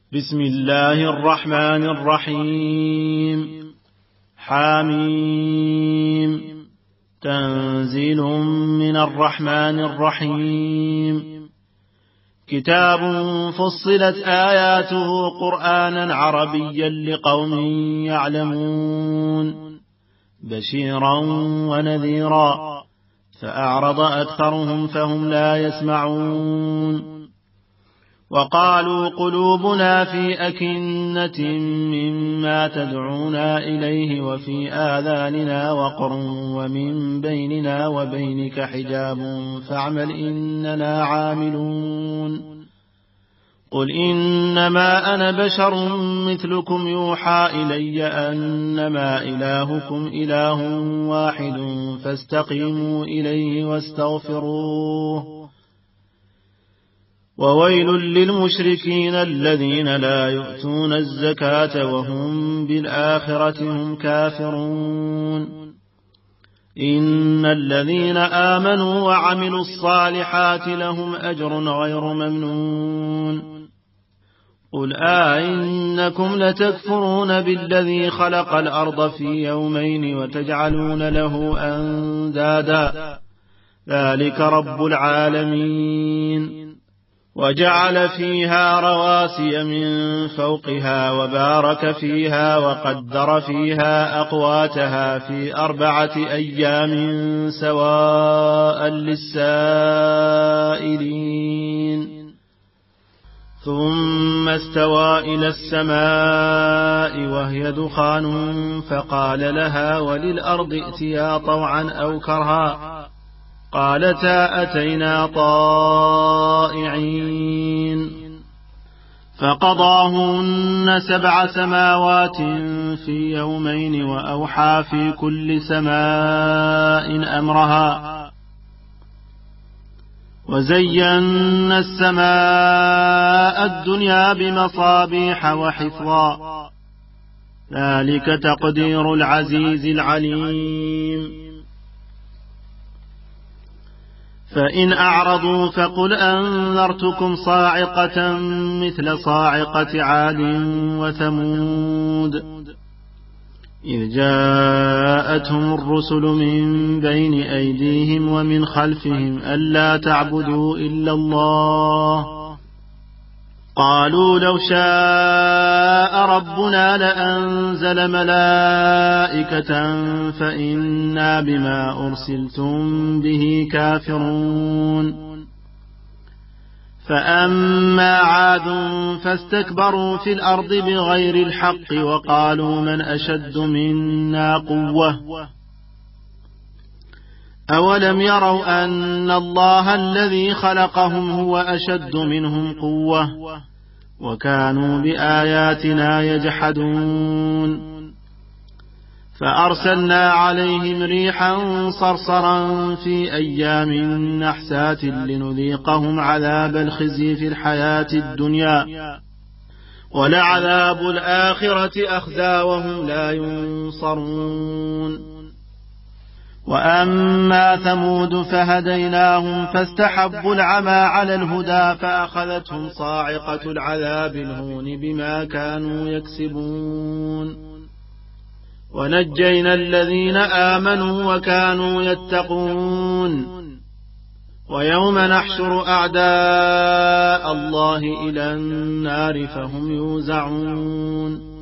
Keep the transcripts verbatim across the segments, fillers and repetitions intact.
بسم الله الرحمن الرحيم. حاميم. تنزيل من الرحمن الرحيم. كتاب فصلت آياته قرآنا عربيا لقوم يعلمون بشيرا ونذيرا فأعرض أكثرهم فهم لا يسمعون. وقالوا قلوبنا في أكنة مما تدعونا إليه وفي آذاننا وقر ومن بيننا وبينك حجاب فاعمل إننا عاملون. قل إنما أنا بشر مثلكم يوحى إلي أنما إلهكم إله واحد فاستقيموا إليه واستغفروه. وويل للمشركين الذين لا يؤتون الزكاة وهم بالآخرة هم كافرون. إن الذين آمنوا وعملوا الصالحات لهم أجر غير ممنون. قل أئنكم لتكفرون بالذي خلق الأرض في يومين وتجعلون له أندادا ذلك رب العالمين. وجعل فيها رواسي من فوقها وبارك فيها وقدر فيها أقواتها في أربعة أيام سواء للسائلين. ثم استوى إلى السماء وهي دخان فقال لها وللأرض ائتيا طوعا أو كرها قالتا أتينا طائعين. فقضاهن سبع سماوات في يومين وأوحى في كل سماء أمرها وزينا السماء الدنيا بمصابيح وحفظا ذلك تقدير العزيز العليم. فإن أعرضوا فقل أنذرتكم صاعقة مثل صاعقة عاد وثمود إذ جاءتهم الرسل من بين أيديهم ومن خلفهم ألا تعبدوا إلا الله قالوا لو شاء ربنا لأنزل ملائكة فإنا بما أرسلتم به كافرون. فأما عاد فاستكبروا في الأرض بغير الحق وقالوا من أشد منا قوة أولم يروا أن الله الذي خلقهم هو أشد منهم قوة وكانوا بآياتنا يجحدون. فأرسلنا عليهم ريحا صرصرا في أيام نحسات لنذيقهم عذاب الخزي في الحياة الدنيا ولعذاب الآخرة أخزى وهم لا ينصرون. وأما ثمود فهديناهم فاستحبوا العمى على الهدى فأخذتهم صاعقة العذاب الهون بما كانوا يكسبون. ونجينا الذين آمنوا وكانوا يتقون. ويوم نحشر أعداء الله إلى النار فهم يوزعون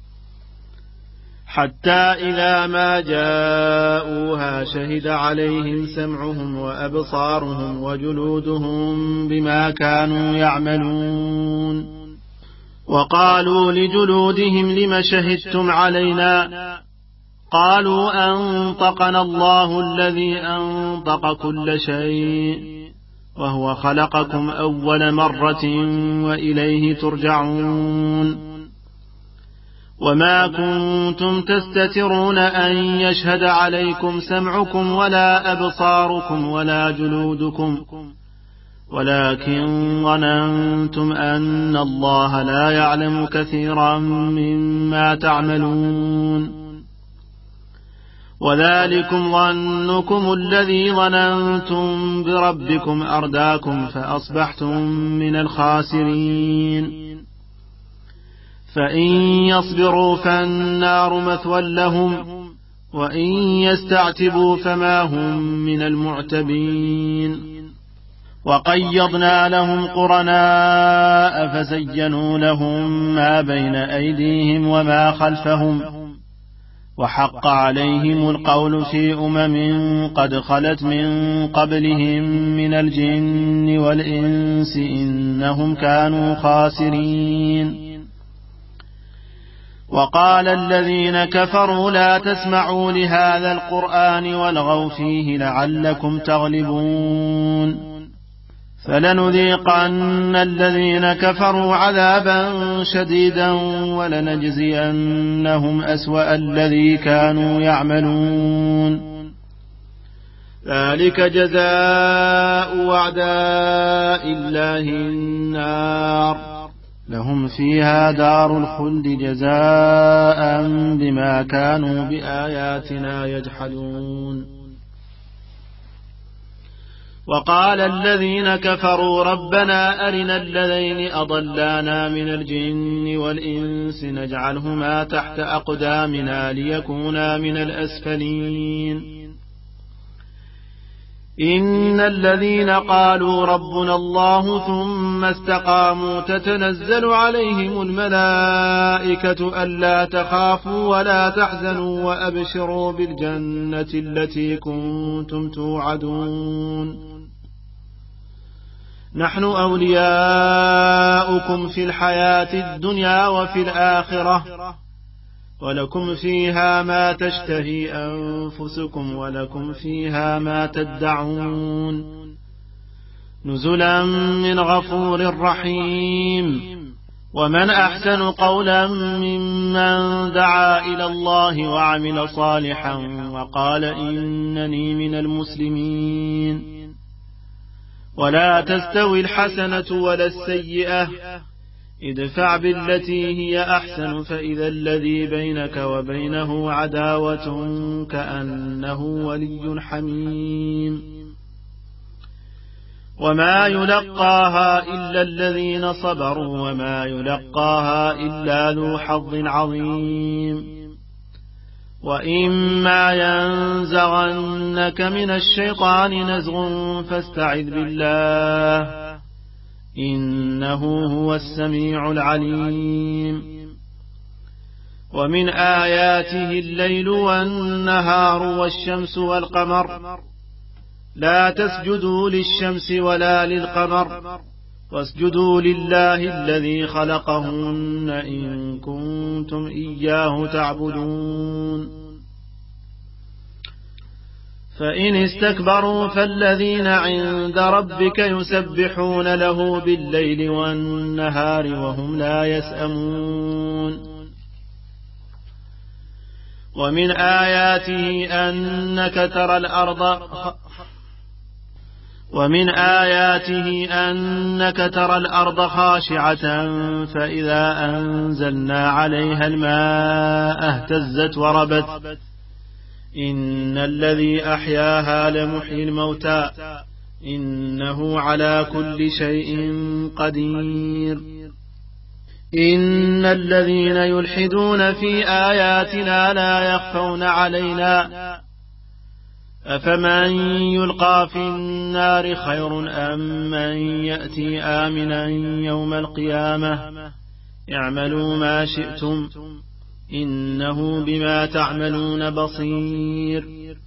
حتى إذا ما جاءوها شهد عليهم سمعهم وأبصارهم وجلودهم بما كانوا يعملون. وقالوا لجلودهم لم شهدتم علينا قالوا أنطقنا الله الذي أنطق كل شيء وهو خلقكم أول مرة وإليه ترجعون. وما كنتم تستترون أن يشهد عليكم سمعكم ولا أبصاركم ولا جلودكم ولكن ظننتم أن الله لا يعلم كثيرا مما تعملون. وذلكم ظنكم الذي ظننتم بربكم أرداكم فأصبحتم من الخاسرين. فإن يصبروا فالنار مثوى لهم وإن يستعتبوا فما هم من المعتبين وقيضنا لهم قرناء فزينوا لهم ما بين أيديهم وما خلفهم وحق عليهم القول في أمم قد خلت من قبلهم من الجن والإنس إنهم كانوا خاسرين وقال الذين كفروا لا تسمعوا لهذا القرآن والغوا فيه لعلكم تغلبون فلنذيقن الذين كفروا عذابا شديدا ولنجزينهم أسوأ الذي كانوا يعملون ذلك جزاء أعداء الله النار لهم فيها دار الخلد جزاء بما كانوا بآياتنا يجحدون وقال الذين كفروا ربنا أرنا الذين أضلانا من الجن والإنس نجعلهما تحت أقدامنا ليكونا من الأسفلين إن الذين قالوا ربنا الله ثم استقاموا تتنزل عليهم الملائكة ألا تخافوا ولا تحزنوا وأبشروا بالجنة التي كنتم توعدون نحن أولياؤكم في الحياة الدنيا وفي الآخرة ولكم فيها ما تشتهي أنفسكم ولكم فيها ما تدعون نزلا من غفور رحيم ومن أحسن قولا ممن دعا إلى الله وعمل صالحا وقال إنني من المسلمين ولا تستوي الحسنة ولا السيئة ادفع بالتي هي أحسن فإذا الذي بينك وبينه عداوة كأنه ولي حميم وما يلقاها إلا الذين صبروا وما يلقاها إلا ذو حظ عظيم وإما ينزغنك من الشيطان نزغ فاستعذ بالله إنه هو السميع العليم ومن آياته الليل والنهار والشمس والقمر لا تسجدوا للشمس ولا للقمر واسجدوا لله الذي خلقهن إن كنتم إياه تعبدون فإن استكبروا فالذين عند ربك يسبحون له بالليل والنهار وهم لا يسأمون ومن آياته أنك ترى الأرض ومن آياته أنك ترى الأرض خاشعة فإذا أنزلنا عليها الماء اهتزت وربت إن الذي أحياها لمحيي الموتى إنه على كل شيء قدير إن الذين يلحدون في آياتنا لا يخفون علينا أفمن يلقى في النار خير أم من يأتي آمنا يوم القيامة اعملوا ما شئتم إنه بما تعملون بصير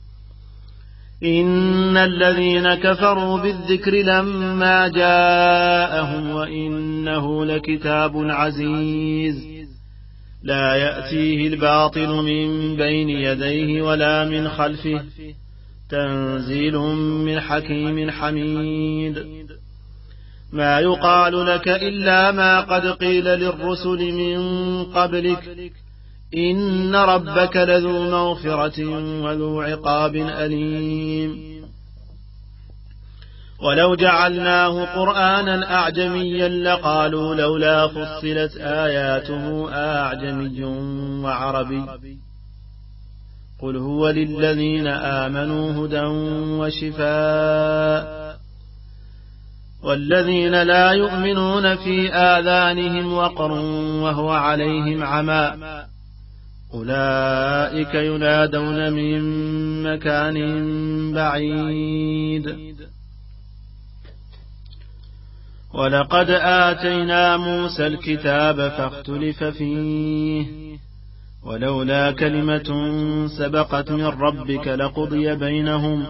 إن الذين كفروا بالذكر لما جاءهم وإنه لكتاب عزيز لا يأتيه الباطل من بين يديه ولا من خلفه تنزيل من حكيم حميد ما يقال لك إلا ما قد قيل للرسل من قبلك إن ربك لذو مغفرة وذو عقاب أليم ولو جعلناه قرآنا أعجميا لقالوا لولا فصلت آياته أعجمي وعربي قل هو للذين آمنوا هدى وشفاء والذين لا يؤمنون في آذانهم وقر وهو عليهم عمى أولئك ينادون من مكان بعيد. ولقد آتينا موسى الكتاب فاختلف فيه ولولا كلمة سبقت من ربك لقضي بينهم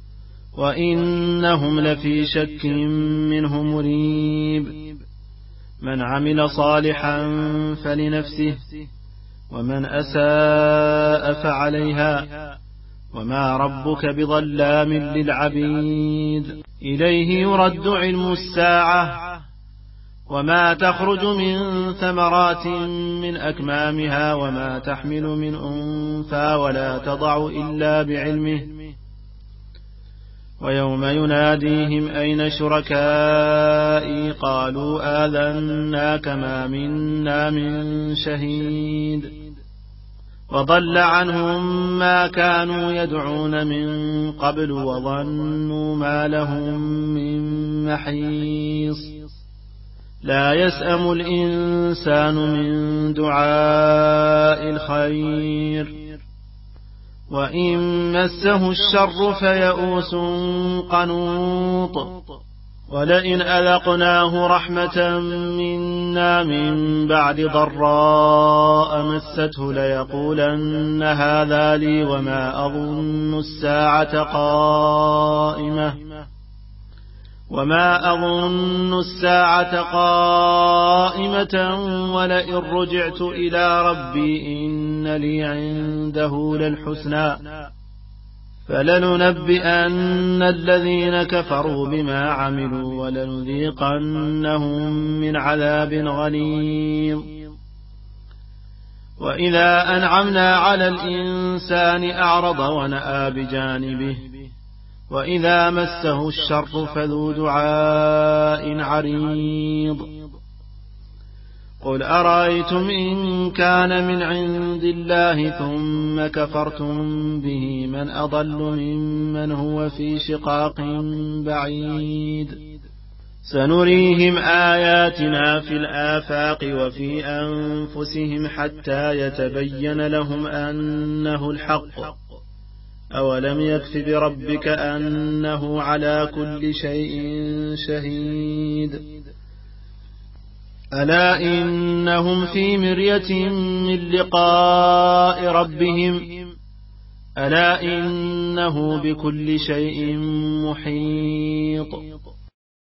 وإنهم لفي شك منه مريب. من عمل صالحا فلنفسه ومن أساء فعليها وما ربك بظلام للعبيد. إليه يرد علم الساعة وما تخرج من ثمرات من أكمامها وما تحمل من أنثى ولا تضع إلا بعلمه ويوم يناديهم أين شركائي قالوا آذناك ما منا من شهيد وضل عنهم ما كانوا يدعون من قبل وظنوا ما لهم من محيص. لا يسأم الإنسان من دعاء الخير وإن مسه الشر فيئوس قنوط. ولئن أذقناه رحمة منا من بعد ضراء مسته ليقولن هذا لي وما أظن الساعة قائمة وما أظن الساعة قائمة ولئن رجعت إلى ربي إن لي عنده للحسنى فلننبئن الذين كفروا بما عملوا ولنذيقنهم من عذاب غليظ. وإذا أنعمنا على الإنسان أعرض ونأى بجانبه وإذا مسه الشر فذو دعاء عريض. قل أرأيتم إن كان من عند الله ثم كفرتم به من أضل ممن هو في شقاق بعيد. سنريهم آياتنا في الآفاق وفي أنفسهم حتى يتبين لهم أنه الحق. أولم يكف بربك أنه على كل شيء شهيد. ألا إنهم في مرية من لقاء ربهم ألا إنه بكل شيء محيط.